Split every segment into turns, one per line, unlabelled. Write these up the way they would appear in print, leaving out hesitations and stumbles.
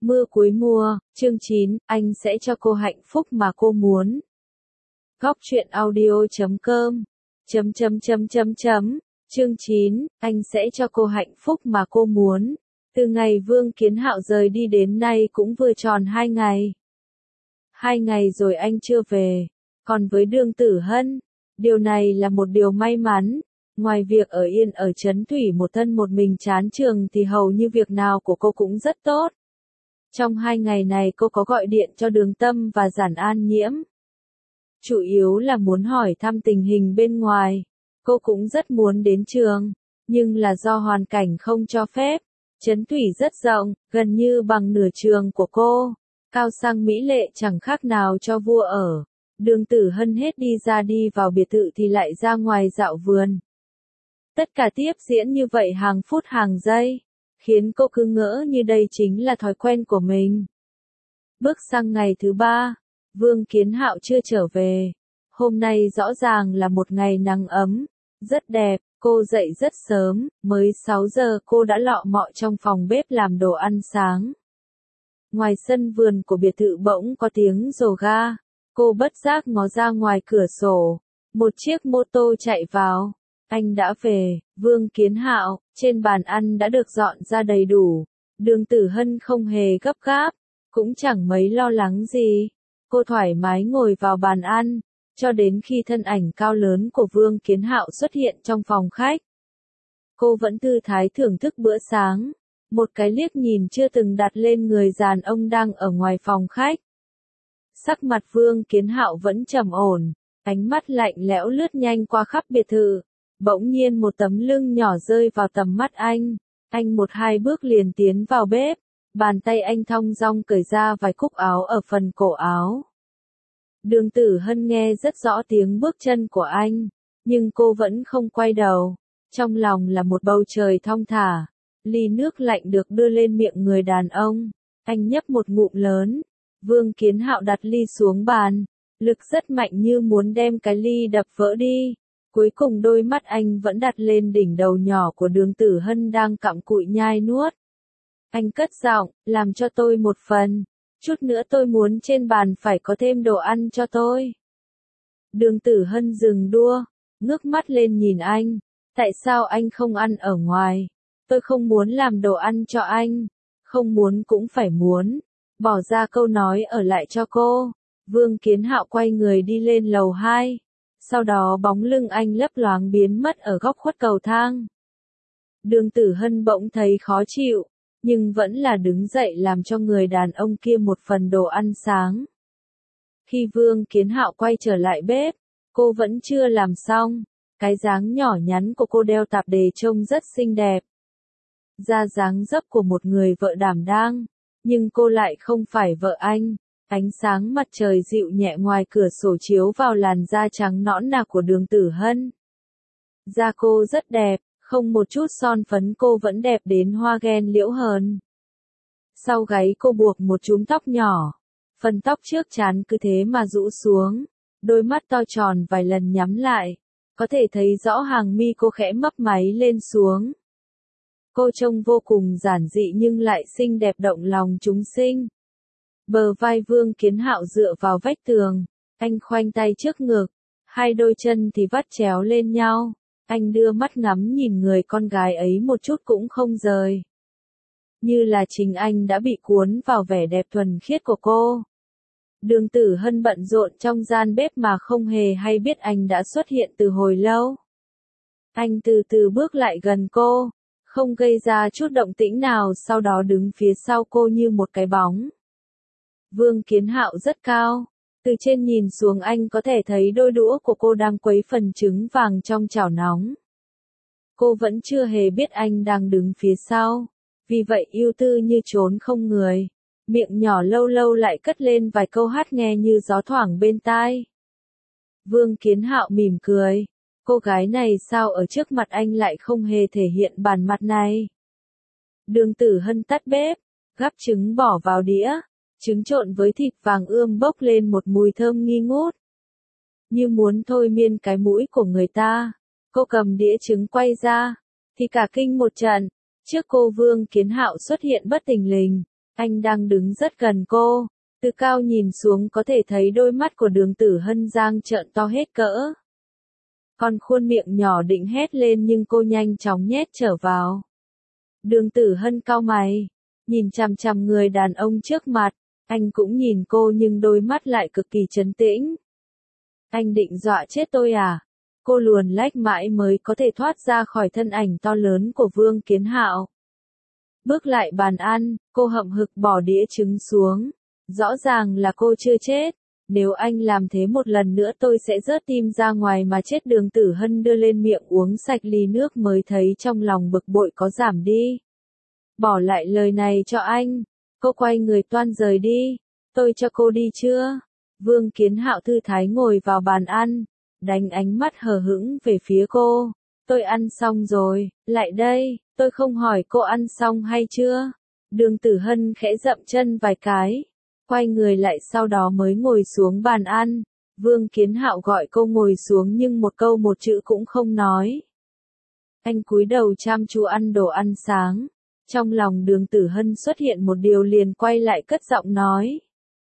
Mưa cuối mùa, chương 9, anh sẽ cho cô hạnh phúc mà cô muốn. Góc truyện audio.com Chương 9, anh sẽ cho cô hạnh phúc mà cô muốn. Từ ngày Vương Kiến Hạo rời đi đến nay cũng vừa tròn 2 ngày. 2 ngày rồi anh chưa về. Còn với Đường Tử Hân, điều này là một điều may mắn. Ngoài việc ở yên ở Trấn Thủy một thân một mình chán trường thì hầu như việc nào của cô cũng rất tốt. Trong 2 ngày này cô có gọi điện cho Đường Tâm và Giản An Nhiễm. Chủ yếu là muốn hỏi thăm tình hình bên ngoài. Cô cũng rất muốn đến trường, nhưng là do hoàn cảnh không cho phép. Trấn Thủy rất rộng, gần như bằng nửa trường của cô. Cao sang mỹ lệ chẳng khác nào cho vua ở. Đường Tử Hân hết đi ra đi vào biệt thự thì lại ra ngoài dạo vườn. Tất cả tiếp diễn như vậy hàng phút hàng giây, khiến cô cứ ngỡ như đây chính là thói quen của mình. Bước sang ngày thứ 3, Vương Kiến Hạo chưa trở về. Hôm nay rõ ràng là một ngày nắng ấm, rất đẹp. Cô dậy rất sớm, mới 6 giờ cô đã lọ mọ trong phòng bếp làm đồ ăn sáng. Ngoài sân vườn của biệt thự bỗng có tiếng rồ ga. Cô bất giác ngó ra ngoài cửa sổ. Một chiếc mô tô chạy vào. Anh đã về, Vương Kiến Hạo, trên bàn ăn đã được dọn ra đầy đủ. Đường Tử Hân không hề gấp gáp, cũng chẳng mấy lo lắng gì. Cô thoải mái ngồi vào bàn ăn, cho đến khi thân ảnh cao lớn của Vương Kiến Hạo xuất hiện trong phòng khách. Cô vẫn thư thái thưởng thức bữa sáng, một cái liếc nhìn chưa từng đặt lên người đàn ông đang ở ngoài phòng khách. Sắc mặt Vương Kiến Hạo vẫn trầm ổn, ánh mắt lạnh lẽo lướt nhanh qua khắp biệt thự. Bỗng nhiên một tấm lưng nhỏ rơi vào tầm mắt anh 1-2 bước liền tiến vào bếp, bàn tay anh thong dong cởi ra vài cúc áo ở phần cổ áo. Đường Tử Hân nghe rất rõ tiếng bước chân của anh, nhưng cô vẫn không quay đầu, trong lòng là một bầu trời thong thả. Ly nước lạnh được đưa lên miệng người đàn ông, anh nhấp một ngụm lớn. Vương Kiến Hạo đặt ly xuống bàn, lực rất mạnh như muốn đem cái ly đập vỡ đi. Cuối cùng đôi mắt anh vẫn đặt lên đỉnh đầu nhỏ của Đường Tử Hân đang cặm cụi nhai nuốt. Anh cất giọng, làm cho tôi một phần. Chút nữa tôi muốn trên bàn phải có thêm đồ ăn cho tôi. Đường Tử Hân dừng đua, ngước mắt lên nhìn anh. Tại sao anh không ăn ở ngoài? Tôi không muốn làm đồ ăn cho anh. Không muốn cũng phải muốn. Bỏ ra câu nói ở lại cho cô. Vương Kiến Hạo quay người đi lên lầu 2. Sau đó bóng lưng anh lấp loáng biến mất ở góc khuất cầu thang. Đường Tử Hân bỗng thấy khó chịu, nhưng vẫn là đứng dậy làm cho người đàn ông kia một phần đồ ăn sáng. Khi Vương Kiến Hạo quay trở lại bếp, cô vẫn chưa làm xong. Cái dáng nhỏ nhắn của cô đeo tạp dề trông rất xinh đẹp. Da dáng dấp của một người vợ đảm đang, nhưng cô lại không phải vợ anh. Ánh sáng mặt trời dịu nhẹ ngoài cửa sổ chiếu vào làn da trắng nõn nà của Đường Tử Hân. Da cô rất đẹp, không một chút son phấn cô vẫn đẹp đến hoa ghen liễu hờn. Sau gáy cô buộc một chúm tóc nhỏ, phần tóc trước trán cứ thế mà rũ xuống, đôi mắt to tròn vài lần nhắm lại, có thể thấy rõ hàng mi cô khẽ mấp máy lên xuống. Cô trông vô cùng giản dị nhưng lại xinh đẹp động lòng chúng sinh. Bờ vai Vương Kiến Hạo dựa vào vách tường, anh khoanh tay trước ngực, hai đôi chân thì vắt chéo lên nhau, anh đưa mắt ngắm nhìn người con gái ấy một chút cũng không rời. Như là chính anh đã bị cuốn vào vẻ đẹp thuần khiết của cô. Đường Tử Hân bận rộn trong gian bếp mà không hề hay biết anh đã xuất hiện từ hồi lâu. Anh từ từ bước lại gần cô, không gây ra chút động tĩnh nào, sau đó đứng phía sau cô như một cái bóng. Vương Kiến Hạo rất cao, từ trên nhìn xuống anh có thể thấy đôi đũa của cô đang quấy phần trứng vàng trong chảo nóng. Cô vẫn chưa hề biết anh đang đứng phía sau, vì vậy ưu tư như trốn không người, miệng nhỏ lâu lâu lại cất lên vài câu hát nghe như gió thoảng bên tai. Vương Kiến Hạo mỉm cười, cô gái này sao ở trước mặt anh lại không hề thể hiện bản mặt này. Đường Tử Hân tắt bếp, gắp trứng bỏ vào đĩa. Trứng trộn với thịt vàng ươm bốc lên một mùi thơm nghi ngút. Như muốn thôi miên cái mũi của người ta, cô cầm đĩa trứng quay ra, thì cả kinh một trận. Trước cô Vương Kiến Hạo xuất hiện bất thình lình, Anh đang đứng rất gần cô. Từ cao nhìn xuống có thể thấy đôi mắt của Đường Tử Hân giang trợn to hết cỡ. Còn khuôn miệng nhỏ định hét lên nhưng cô nhanh chóng nhét trở vào. Đường Tử Hân cau mày, nhìn chằm chằm người đàn ông trước mặt, anh cũng nhìn cô nhưng đôi mắt lại cực kỳ trấn tĩnh. Anh định dọa chết tôi à? Cô luồn lách mãi mới có thể thoát ra khỏi thân ảnh to lớn của Vương Kiến Hạo. Bước lại bàn ăn, cô hậm hực bỏ đĩa trứng xuống. Rõ ràng là cô chưa chết. Nếu anh làm thế một lần nữa tôi sẽ rớt tim ra ngoài mà chết. Đường Tử Hân đưa lên miệng uống sạch ly nước mới thấy trong lòng bực bội có giảm đi. Bỏ lại lời này cho anh. Cô quay người toan rời đi. Tôi cho cô đi chưa? Vương Kiến Hạo thư thái ngồi vào bàn ăn, đánh ánh mắt hờ hững về phía cô. Tôi ăn xong rồi, lại đây, tôi không hỏi cô ăn xong hay chưa. Đường Tử Hân khẽ dậm chân vài cái, quay người lại sau đó mới ngồi xuống bàn ăn. Vương Kiến Hạo gọi cô ngồi xuống nhưng một câu một chữ cũng không nói. Anh cúi đầu chăm chú ăn đồ ăn sáng. Trong lòng Đường Tử Hân xuất hiện một điều liền quay lại cất giọng nói.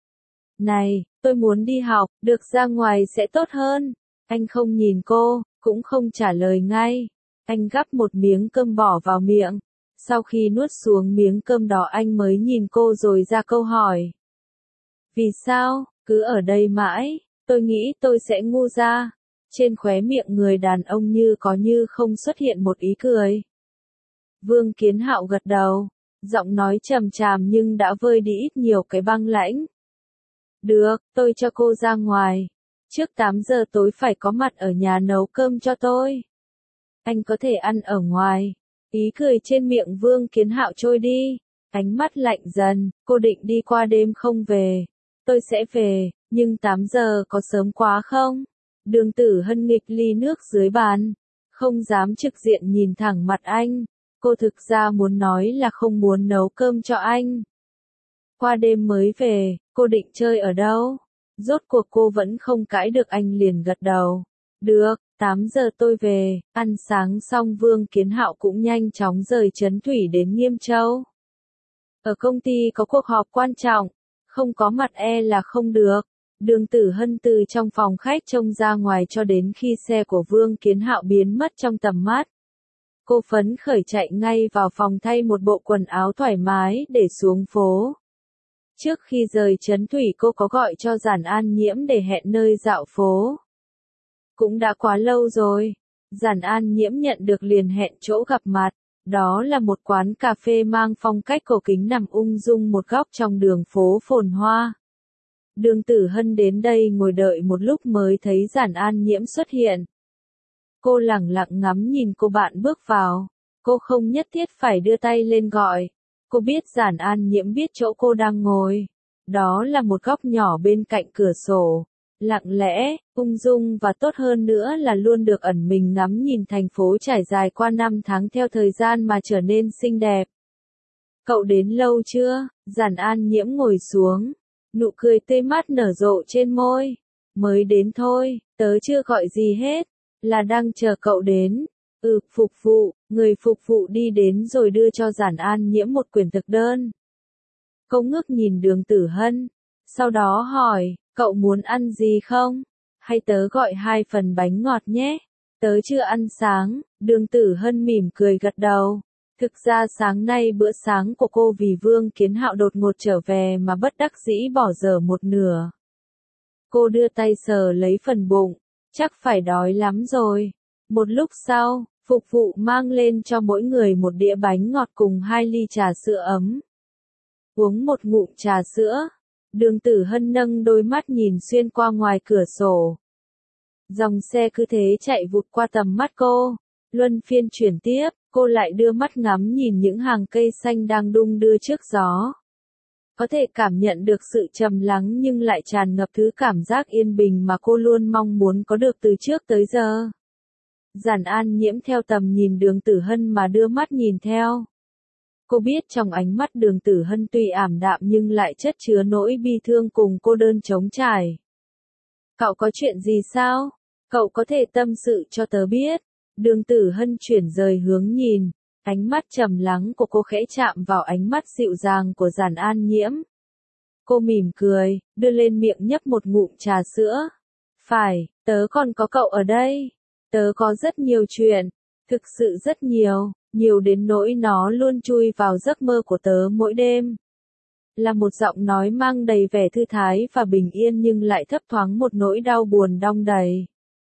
Này, tôi muốn đi học, được ra ngoài sẽ tốt hơn. Anh không nhìn cô, cũng không trả lời ngay. Anh gắp một miếng cơm bỏ vào miệng. Sau khi nuốt xuống miếng cơm đó anh mới nhìn cô rồi ra câu hỏi. Vì sao, cứ ở đây mãi, tôi nghĩ tôi sẽ ngu ra. Trên khóe miệng người đàn ông như có như không xuất hiện một ý cười. Vương Kiến Hạo gật đầu, giọng nói trầm tràm nhưng đã vơi đi ít nhiều cái băng lãnh. Được, tôi cho cô ra ngoài. Trước 8 giờ tối phải có mặt ở nhà nấu cơm cho tôi. Anh có thể ăn ở ngoài. Ý cười trên miệng Vương Kiến Hạo trôi đi. Ánh mắt lạnh dần, cô định đi qua đêm không về. Tôi sẽ về, nhưng 8 giờ có sớm quá không? Đường Tử Hân nghịch ly nước dưới bàn. Không dám trực diện nhìn thẳng mặt anh. Cô thực ra muốn nói là không muốn nấu cơm cho anh. Qua đêm mới về, cô định chơi ở đâu? Rốt cuộc cô vẫn không cãi được anh liền gật đầu. Được, 8 giờ tôi về. Ăn sáng xong Vương Kiến Hạo cũng nhanh chóng rời Trấn Thủy đến Nghiêm Châu. Ở công ty có cuộc họp quan trọng, không có mặt là không được. Đường Tử Hân từ trong phòng khách trông ra ngoài cho đến khi xe của Vương Kiến Hạo biến mất trong tầm mắt. Cô phấn khởi chạy ngay vào phòng thay một bộ quần áo thoải mái để xuống phố. Trước khi rời Trấn Thủy cô có gọi cho Giản An Nhiễm để hẹn nơi dạo phố. Cũng đã quá lâu rồi. Giản An Nhiễm nhận được liền hẹn chỗ gặp mặt. Đó là một quán cà phê mang phong cách cổ kính nằm ung dung một góc trong đường phố phồn hoa. Đường Tử Hân đến đây ngồi đợi một lúc mới thấy Giản An Nhiễm xuất hiện. Cô lẳng lặng ngắm nhìn cô bạn bước vào. Cô không nhất thiết phải đưa tay lên gọi. Cô biết Giản An Nhiễm biết chỗ cô đang ngồi. Đó là một góc nhỏ bên cạnh cửa sổ. Lặng lẽ, ung dung và tốt hơn nữa là luôn được ẩn mình ngắm nhìn thành phố trải dài qua năm tháng theo thời gian mà trở nên xinh đẹp. Cậu đến lâu chưa? Giản An Nhiễm ngồi xuống. Nụ cười tươi mát nở rộ trên môi. Mới đến thôi, tớ chưa gọi gì hết. Là đang chờ cậu đến. Phục vụ, người phục vụ đi đến rồi đưa cho Giản An Nhiễm một quyển thực đơn. Cô ngước nhìn Đường Tử Hân. Sau đó hỏi, cậu muốn ăn gì không? Hay tớ gọi 2 phần bánh ngọt nhé? Tớ chưa ăn sáng. Đường Tử Hân mỉm cười gật đầu. Thực ra sáng nay bữa sáng của cô vì Vương Kiến Hạo đột ngột trở về mà bất đắc dĩ bỏ dở một nửa. Cô đưa tay sờ lấy phần bụng. Chắc phải đói lắm rồi. Một lúc sau, phục vụ mang lên cho mỗi người một đĩa bánh ngọt cùng 2 ly trà sữa ấm. Uống một ngụm trà sữa. Đường Tử Hân nâng đôi mắt nhìn xuyên qua ngoài cửa sổ. Dòng xe cứ thế chạy vụt qua tầm mắt cô. Luân phiên chuyển tiếp, cô lại đưa mắt ngắm nhìn những hàng cây xanh đang đung đưa trước gió. Có thể cảm nhận được sự trầm lắng nhưng lại tràn ngập thứ cảm giác yên bình mà cô luôn mong muốn có được từ trước tới giờ. Giản An Nhiễm theo tầm nhìn Đường Tử Hân mà đưa mắt nhìn theo. Cô biết trong ánh mắt Đường Tử Hân tuy ảm đạm nhưng lại chất chứa nỗi bi thương cùng cô đơn trống trải. Cậu có chuyện gì sao? Cậu có thể tâm sự cho tớ biết. Đường Tử Hân chuyển rời hướng nhìn. Ánh mắt trầm lắng của cô khẽ chạm vào ánh mắt dịu dàng của Giản An Nhiễm. Cô mỉm cười, đưa lên miệng nhấp một ngụm trà sữa. Phải, tớ còn có cậu ở đây. Tớ có rất nhiều chuyện, thực sự rất nhiều, nhiều đến nỗi nó luôn chui vào giấc mơ của tớ mỗi đêm. Là một giọng nói mang đầy vẻ thư thái và bình yên nhưng lại thấp thoáng một nỗi đau buồn đong đầy.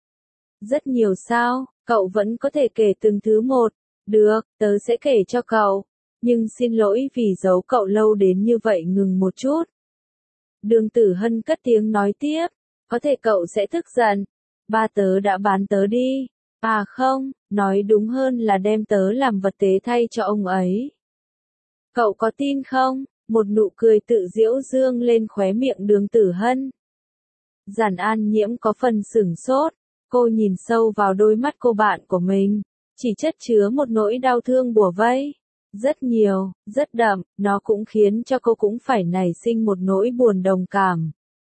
Rất nhiều sao, cậu vẫn có thể kể từng thứ một. Được, tớ sẽ kể cho cậu. Nhưng xin lỗi vì giấu cậu lâu đến như vậy, ngừng một chút. Đường Tử Hân cất tiếng nói tiếp. Có thể cậu sẽ tức giận. Ba tớ đã bán tớ đi. À không, nói đúng hơn là đem tớ làm vật tế thay cho ông ấy. Cậu có tin không? Một nụ cười tự giễu dương lên khóe miệng Đường Tử Hân. Giản An Nhiễm có phần sửng sốt. Cô nhìn sâu vào đôi mắt cô bạn của mình. Chỉ chất chứa một nỗi đau thương bủa vây. Rất nhiều, rất đậm, nó cũng khiến cho cô cũng phải nảy sinh một nỗi buồn đồng cảm.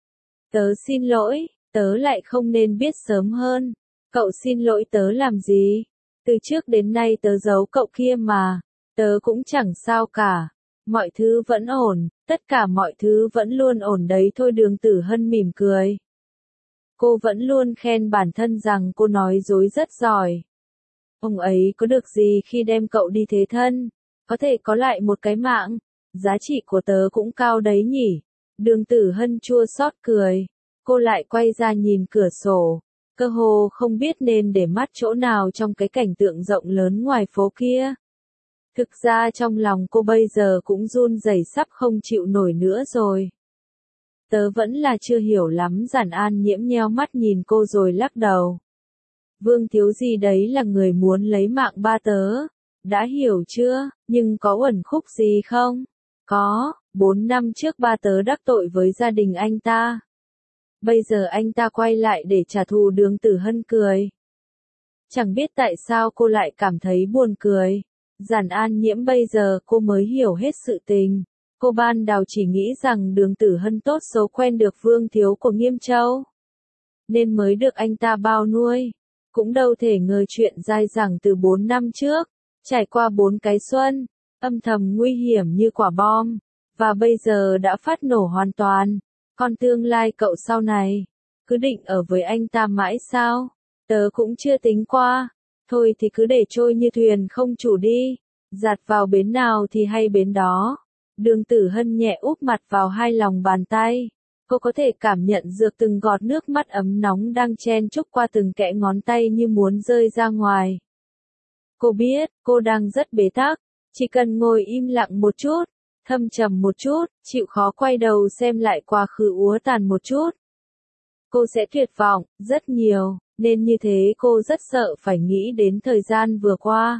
Tớ xin lỗi, tớ lại không nên biết sớm hơn. Cậu xin lỗi tớ làm gì? Từ trước đến nay tớ giấu cậu kia mà. Tớ cũng chẳng sao cả. Mọi thứ vẫn ổn, tất cả mọi thứ vẫn luôn ổn đấy thôi. Đường Tử Hân mỉm cười. Cô vẫn luôn khen bản thân rằng cô nói dối rất giỏi. Ông ấy có được gì khi đem cậu đi thế thân? Có thể có lại một cái mạng. Giá trị của tớ cũng cao đấy nhỉ? Đường Tử Hân chua xót cười. Cô lại quay ra nhìn cửa sổ. Cơ hồ không biết nên để mắt chỗ nào trong cái cảnh tượng rộng lớn ngoài phố kia. Thực ra trong lòng cô bây giờ cũng run rẩy sắp không chịu nổi nữa rồi. Tớ vẫn là chưa hiểu lắm. Giản An Nhiễm nheo mắt nhìn cô rồi lắc đầu. Vương thiếu gì đấy là người muốn lấy mạng ba tớ. Đã hiểu chưa, nhưng có uẩn khúc gì không? Có, 4 năm trước ba tớ đắc tội với gia đình anh ta. Bây giờ anh ta quay lại để trả thù. Đường Tử Hân cười. Chẳng biết tại sao cô lại cảm thấy buồn cười. Giản An Nhiễm bây giờ cô mới hiểu hết sự tình. Cô ban đầu chỉ nghĩ rằng Đường Tử Hân tốt xấu quen được Vương thiếu của Nghiêm Châu, nên mới được anh ta bao nuôi. Cũng đâu thể ngờ chuyện dai dẳng từ 4 năm trước, trải qua 4 cái xuân, âm thầm nguy hiểm như quả bom, và bây giờ đã phát nổ hoàn toàn. Còn tương lai cậu sau này, cứ định ở với anh ta mãi sao? Tớ cũng chưa tính qua. Thôi thì cứ để trôi như thuyền không chủ đi. Dạt vào bến nào thì hay bến đó. Đường Tử Hân nhẹ úp mặt vào hai lòng bàn tay. Cô có thể cảm nhận được từng giọt nước mắt ấm nóng đang chen chúc qua từng kẽ ngón tay như muốn rơi ra ngoài. Cô biết, cô đang rất bế tắc. Chỉ cần ngồi im lặng một chút, thâm trầm một chút, chịu khó quay đầu xem lại quá khứ úa tàn một chút. Cô sẽ tuyệt vọng, rất nhiều, nên như thế cô rất sợ phải nghĩ đến thời gian vừa qua.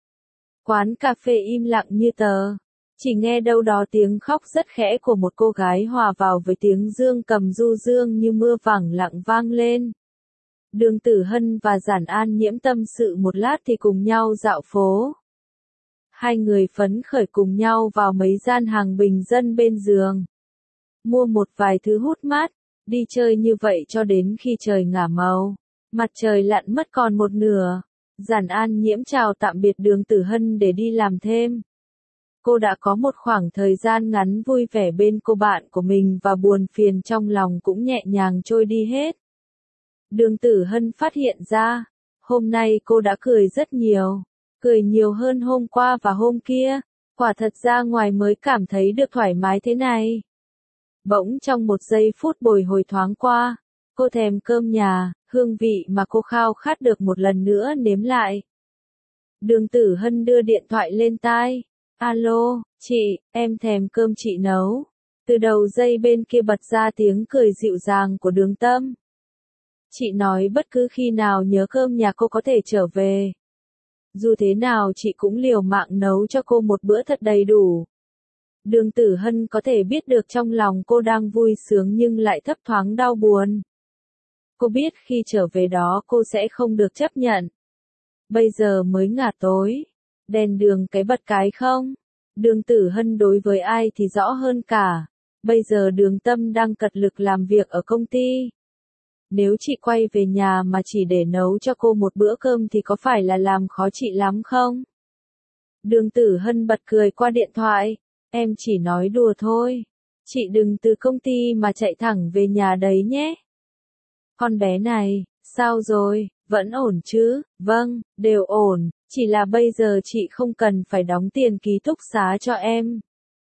Quán cà phê im lặng như tờ. Chỉ nghe đâu đó tiếng khóc rất khẽ của một cô gái hòa vào với tiếng dương cầm du dương như mưa vẳng lặng vang lên. Đường Tử Hân và Giản An Nhiễm tâm sự một lát thì cùng nhau dạo phố. Hai người phấn khởi cùng nhau vào mấy gian hàng bình dân bên giường. Mua một vài thứ hút mát, đi chơi như vậy cho đến khi trời ngả màu. Mặt trời lặn mất còn một nửa. Giản An Nhiễm chào tạm biệt Đường Tử Hân để đi làm thêm. Cô đã có một khoảng thời gian ngắn vui vẻ bên cô bạn của mình và buồn phiền trong lòng cũng nhẹ nhàng trôi đi hết. Đường Tử Hân phát hiện ra, hôm nay cô đã cười rất nhiều, cười nhiều hơn hôm qua và hôm kia, quả thật ra ngoài mới cảm thấy được thoải mái thế này. Bỗng trong một giây phút bồi hồi thoáng qua, cô thèm cơm nhà, hương vị mà cô khao khát được một lần nữa nếm lại. Đường Tử Hân đưa điện thoại lên tai. Alo, chị, em thèm cơm chị nấu. Từ đầu dây bên kia bật ra tiếng cười dịu dàng của Đường Tâm. Chị nói bất cứ khi nào nhớ cơm nhà cô có thể trở về. Dù thế nào chị cũng liều mạng nấu cho cô một bữa thật đầy đủ. Đường Tử Hân có thể biết được trong lòng cô đang vui sướng nhưng lại thấp thoáng đau buồn. Cô biết khi trở về đó cô sẽ không được chấp nhận. Bây giờ mới ngả tối. Đèn đường cái bật cái không? Đường Tử Hân đối với ai thì rõ hơn cả. Bây giờ Đường Tâm đang cật lực làm việc ở công ty. Nếu chị quay về nhà mà chỉ để nấu cho cô một bữa cơm thì có phải là làm khó chị lắm không? Đường Tử Hân bật cười qua điện thoại. Em chỉ nói đùa thôi. Chị đừng từ công ty mà chạy thẳng về nhà đấy nhé. Con bé này, sao rồi, vẫn ổn chứ? Vâng, đều ổn, chỉ là bây giờ chị không cần phải đóng tiền ký túc xá cho em.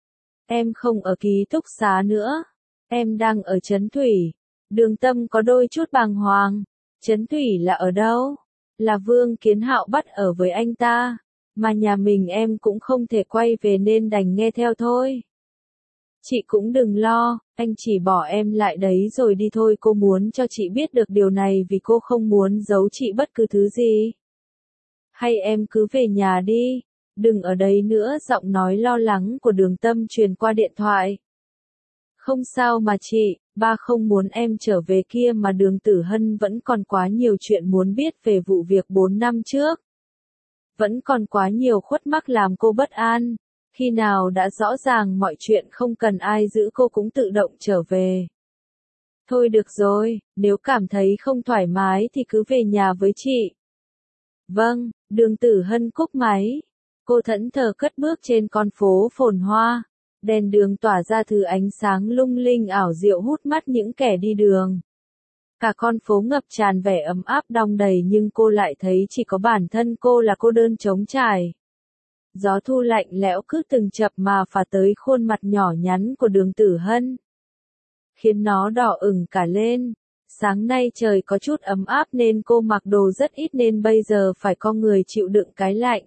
Em không ở ký túc xá nữa. Em đang ở Trấn Thủy. Đường Tâm có đôi chút bàng hoàng. Trấn Thủy là ở đâu? Là Vương Kiến Hạo bắt ở với anh ta. Mà nhà mình em cũng không thể quay về nên đành nghe theo thôi. Chị cũng đừng lo, anh chỉ bỏ em lại đấy rồi đi thôi. Cô muốn cho chị biết được điều này vì cô không muốn giấu chị bất cứ thứ gì. Hay em cứ về nhà đi, đừng ở đây nữa. Giọng nói lo lắng của Đường Tâm truyền qua điện thoại. Không sao mà chị, ba không muốn em trở về kia mà. Đường Tử Hân vẫn còn quá nhiều chuyện muốn biết về vụ việc 4 năm trước. Vẫn còn quá nhiều khuất mắc làm cô bất an. Khi nào đã rõ ràng mọi chuyện không cần ai giữ cô cũng tự động trở về. Thôi được rồi, nếu cảm thấy không thoải mái thì cứ về nhà với chị. Vâng, Đường Tử Hân cúp máy. Cô thẫn thờ cất bước trên con phố phồn hoa. Đèn đường tỏa ra thứ ánh sáng lung linh ảo diệu hút mắt những kẻ đi đường. Cả con phố ngập tràn vẻ ấm áp đong đầy nhưng cô lại thấy chỉ có bản thân cô là cô đơn trống trải. Gió thu lạnh lẽo cứ từng chập mà phả tới khuôn mặt nhỏ nhắn của Đường Tử Hân, khiến nó đỏ ửng cả lên. Sáng nay trời có chút ấm áp nên cô mặc đồ rất ít nên bây giờ phải co người chịu đựng cái lạnh.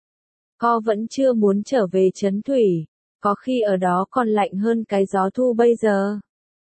Cô vẫn chưa muốn trở về Trấn Thủy, có khi ở đó còn lạnh hơn cái gió thu bây giờ.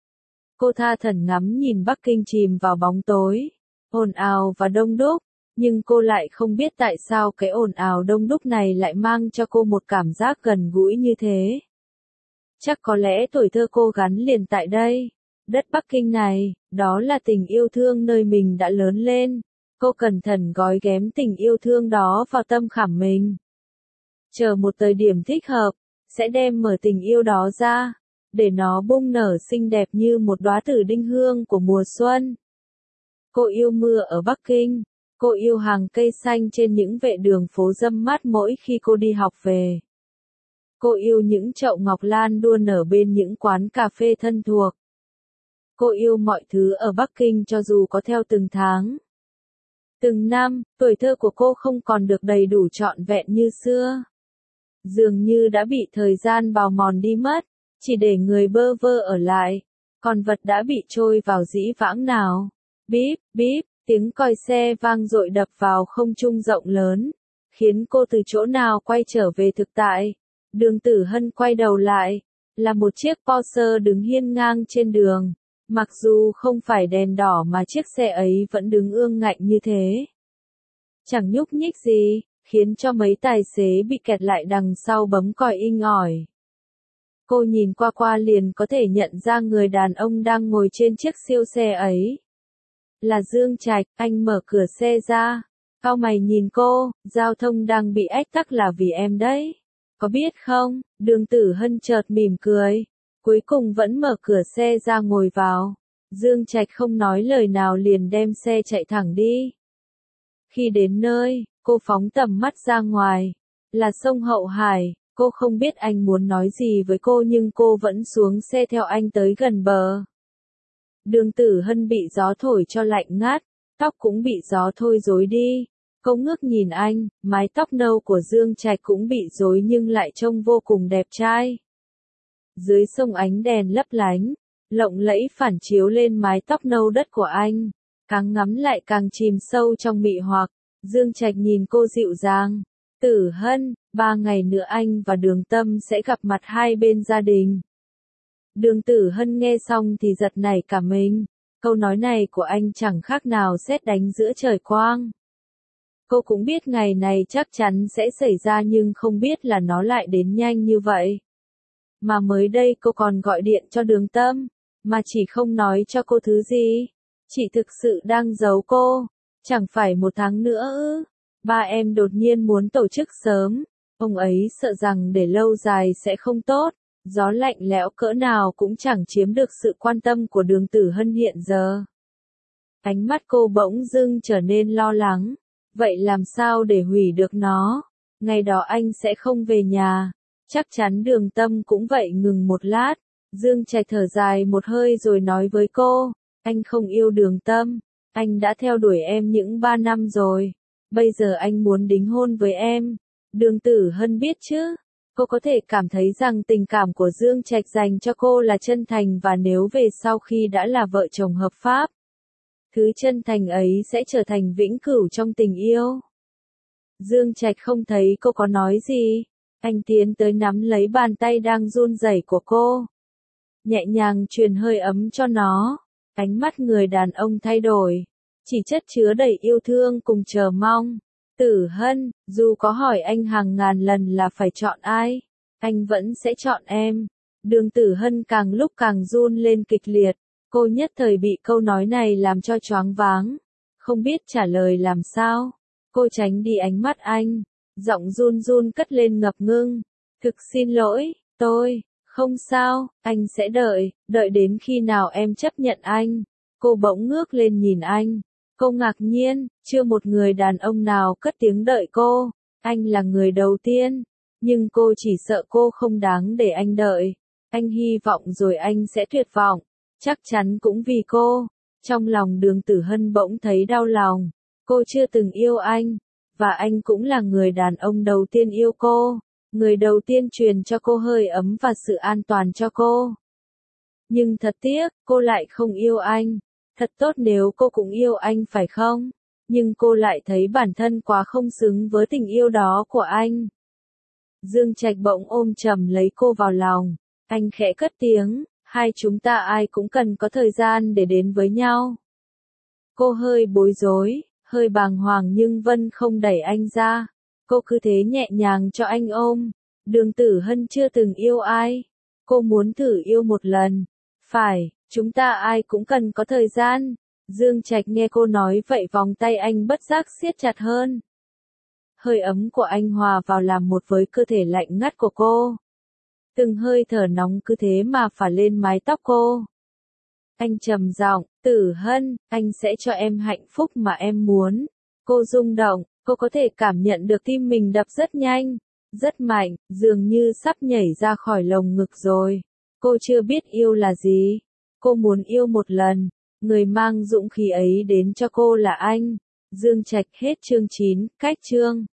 Cô tha thẩn ngắm nhìn Bắc Kinh chìm vào bóng tối, ồn ào và đông đúc, nhưng cô lại không biết tại sao cái ồn ào đông đúc này lại mang cho cô một cảm giác gần gũi như thế. Chắc có lẽ tuổi thơ cô gắn liền tại đây, đất Bắc Kinh này, đó là tình yêu thương nơi mình đã lớn lên. Cô cẩn thận gói ghém tình yêu thương đó vào tâm khảm mình. Chờ một thời điểm thích hợp, sẽ đem mở tình yêu đó ra, để nó bung nở xinh đẹp như một đóa tử đinh hương của mùa xuân. Cô yêu mưa ở Bắc Kinh, cô yêu hàng cây xanh trên những vệ đường phố râm mát mỗi khi cô đi học về. Cô yêu những chậu ngọc lan đua nở bên những quán cà phê thân thuộc. Cô yêu mọi thứ ở Bắc Kinh cho dù có theo từng tháng, từng năm, tuổi thơ của cô không còn được đầy đủ trọn vẹn như xưa. Dường như đã bị thời gian bào mòn đi mất, chỉ để người bơ vơ ở lại, còn vật đã bị trôi vào dĩ vãng nào. Bíp, bíp, tiếng còi xe vang dội đập vào không trung rộng lớn, khiến cô từ chỗ nào quay trở về thực tại. Đường Tử Hân quay đầu lại, là một chiếc Porsche đứng hiên ngang trên đường. Mặc dù không phải đèn đỏ mà chiếc xe ấy vẫn đứng ương ngạnh như thế. Chẳng nhúc nhích gì, khiến cho mấy tài xế bị kẹt lại đằng sau bấm còi inh ỏi. Cô nhìn qua liền có thể nhận ra người đàn ông đang ngồi trên chiếc siêu xe ấy. Là Dương Trạch. Anh mở cửa xe ra, cau mày nhìn cô. Giao thông đang bị ách tắc là vì em đấy. Có biết không? Đường Tử Hân chợt mỉm cười. Cuối cùng vẫn mở cửa xe ra ngồi vào. Dương Trạch không nói lời nào liền đem xe chạy thẳng đi. Khi đến nơi, cô phóng tầm mắt ra ngoài. Là sông Hậu Hải. Cô không biết anh muốn nói gì với cô nhưng cô vẫn xuống xe theo anh tới gần bờ. Đường Tử Hân bị gió thổi cho lạnh ngắt, tóc cũng bị gió thôi rối đi. Cô ngước nhìn anh, mái tóc nâu của Dương Trạch cũng bị rối nhưng lại trông vô cùng đẹp trai. Dưới sông ánh đèn lấp lánh, lộng lẫy phản chiếu lên mái tóc nâu đất của anh. Càng ngắm lại càng chìm sâu trong mị hoặc. Dương Trạch nhìn cô dịu dàng. Tử Hân, 3 ngày nữa anh và Đường Tâm sẽ gặp mặt hai bên gia đình. Đường Tử Hân nghe xong thì giật nảy cả mình. Câu nói này của anh chẳng khác nào sét đánh giữa trời quang. Cô cũng biết ngày này chắc chắn sẽ xảy ra nhưng không biết là nó lại đến nhanh như vậy. Mà mới đây cô còn gọi điện cho Đường Tâm, mà chỉ không nói cho cô thứ gì. Chị thực sự đang giấu cô. Chẳng phải 1 tháng nữa ư? Ba em đột nhiên muốn tổ chức sớm. Ông ấy sợ rằng để lâu dài sẽ không tốt. Gió lạnh lẽo cỡ nào cũng chẳng chiếm được sự quan tâm của Đường Tử Hân hiện giờ. Ánh mắt cô bỗng dưng trở nên lo lắng. Vậy làm sao để hủy được nó? Ngày đó anh sẽ không về nhà. Chắc chắn Đường Tâm cũng vậy. Ngừng một lát, Dương Trạch thở dài một hơi rồi nói với cô, anh không yêu Đường Tâm, anh đã theo đuổi em những 3 năm rồi, bây giờ anh muốn đính hôn với em. Đường Tử Hân biết chứ, cô có thể cảm thấy rằng tình cảm của Dương Trạch dành cho cô là chân thành, và nếu về sau khi đã là vợ chồng hợp pháp, thứ chân thành ấy sẽ trở thành vĩnh cửu trong tình yêu. Dương Trạch không thấy cô có nói gì, anh tiến tới nắm lấy bàn tay đang run rẩy của cô, nhẹ nhàng truyền hơi ấm cho nó. Ánh mắt người đàn ông thay đổi, chỉ chất chứa đầy yêu thương cùng chờ mong. Tử Hân, dù có hỏi anh hàng ngàn lần là phải chọn ai, anh vẫn sẽ chọn em. Đường Tử Hân càng lúc càng run lên kịch liệt, cô nhất thời bị câu nói này làm cho choáng váng, không biết trả lời làm sao. Cô tránh đi ánh mắt anh, giọng run run cất lên ngập ngừng. Thực xin lỗi, tôi, không sao, anh sẽ đợi đến khi nào em chấp nhận anh. Cô bỗng ngước lên nhìn anh. Cô ngạc nhiên, chưa một người đàn ông nào cất tiếng đợi cô. Anh là người đầu tiên. Nhưng cô chỉ sợ cô không đáng để anh đợi. Anh hy vọng rồi anh sẽ tuyệt vọng. Chắc chắn cũng vì cô. Trong lòng Đường Tử Hân bỗng thấy đau lòng. Cô chưa từng yêu anh. Và anh cũng là người đàn ông đầu tiên yêu cô. Người đầu tiên truyền cho cô hơi ấm và sự an toàn cho cô. Nhưng thật tiếc, cô lại không yêu anh. Thật tốt nếu cô cũng yêu anh phải không? Nhưng cô lại thấy bản thân quá không xứng với tình yêu đó của anh. Dương Trạch bỗng ôm chầm lấy cô vào lòng. Anh khẽ cất tiếng, hai chúng ta ai cũng cần có thời gian để đến với nhau. Cô hơi bối rối, hơi bàng hoàng nhưng Vân không đẩy anh ra. Cô cứ thế nhẹ nhàng cho anh ôm. Đường Tử Hân chưa từng yêu ai. Cô muốn thử yêu một lần. Phải, chúng ta ai cũng cần có thời gian. Dương Trạch nghe cô nói vậy vòng tay anh bất giác siết chặt hơn. Hơi ấm của anh hòa vào làm một với cơ thể lạnh ngắt của cô. Từng hơi thở nóng cứ thế mà phả lên mái tóc cô. Anh trầm giọng, Tử Hân, anh sẽ cho em hạnh phúc mà em muốn. Cô rung động, cô có thể cảm nhận được tim mình đập rất nhanh, rất mạnh, dường như sắp nhảy ra khỏi lồng ngực rồi. Cô chưa biết yêu là gì. Cô muốn yêu một lần. Người mang dũng khí ấy đến cho cô là anh. Dương Trạch. Hết chương 9, cách chương.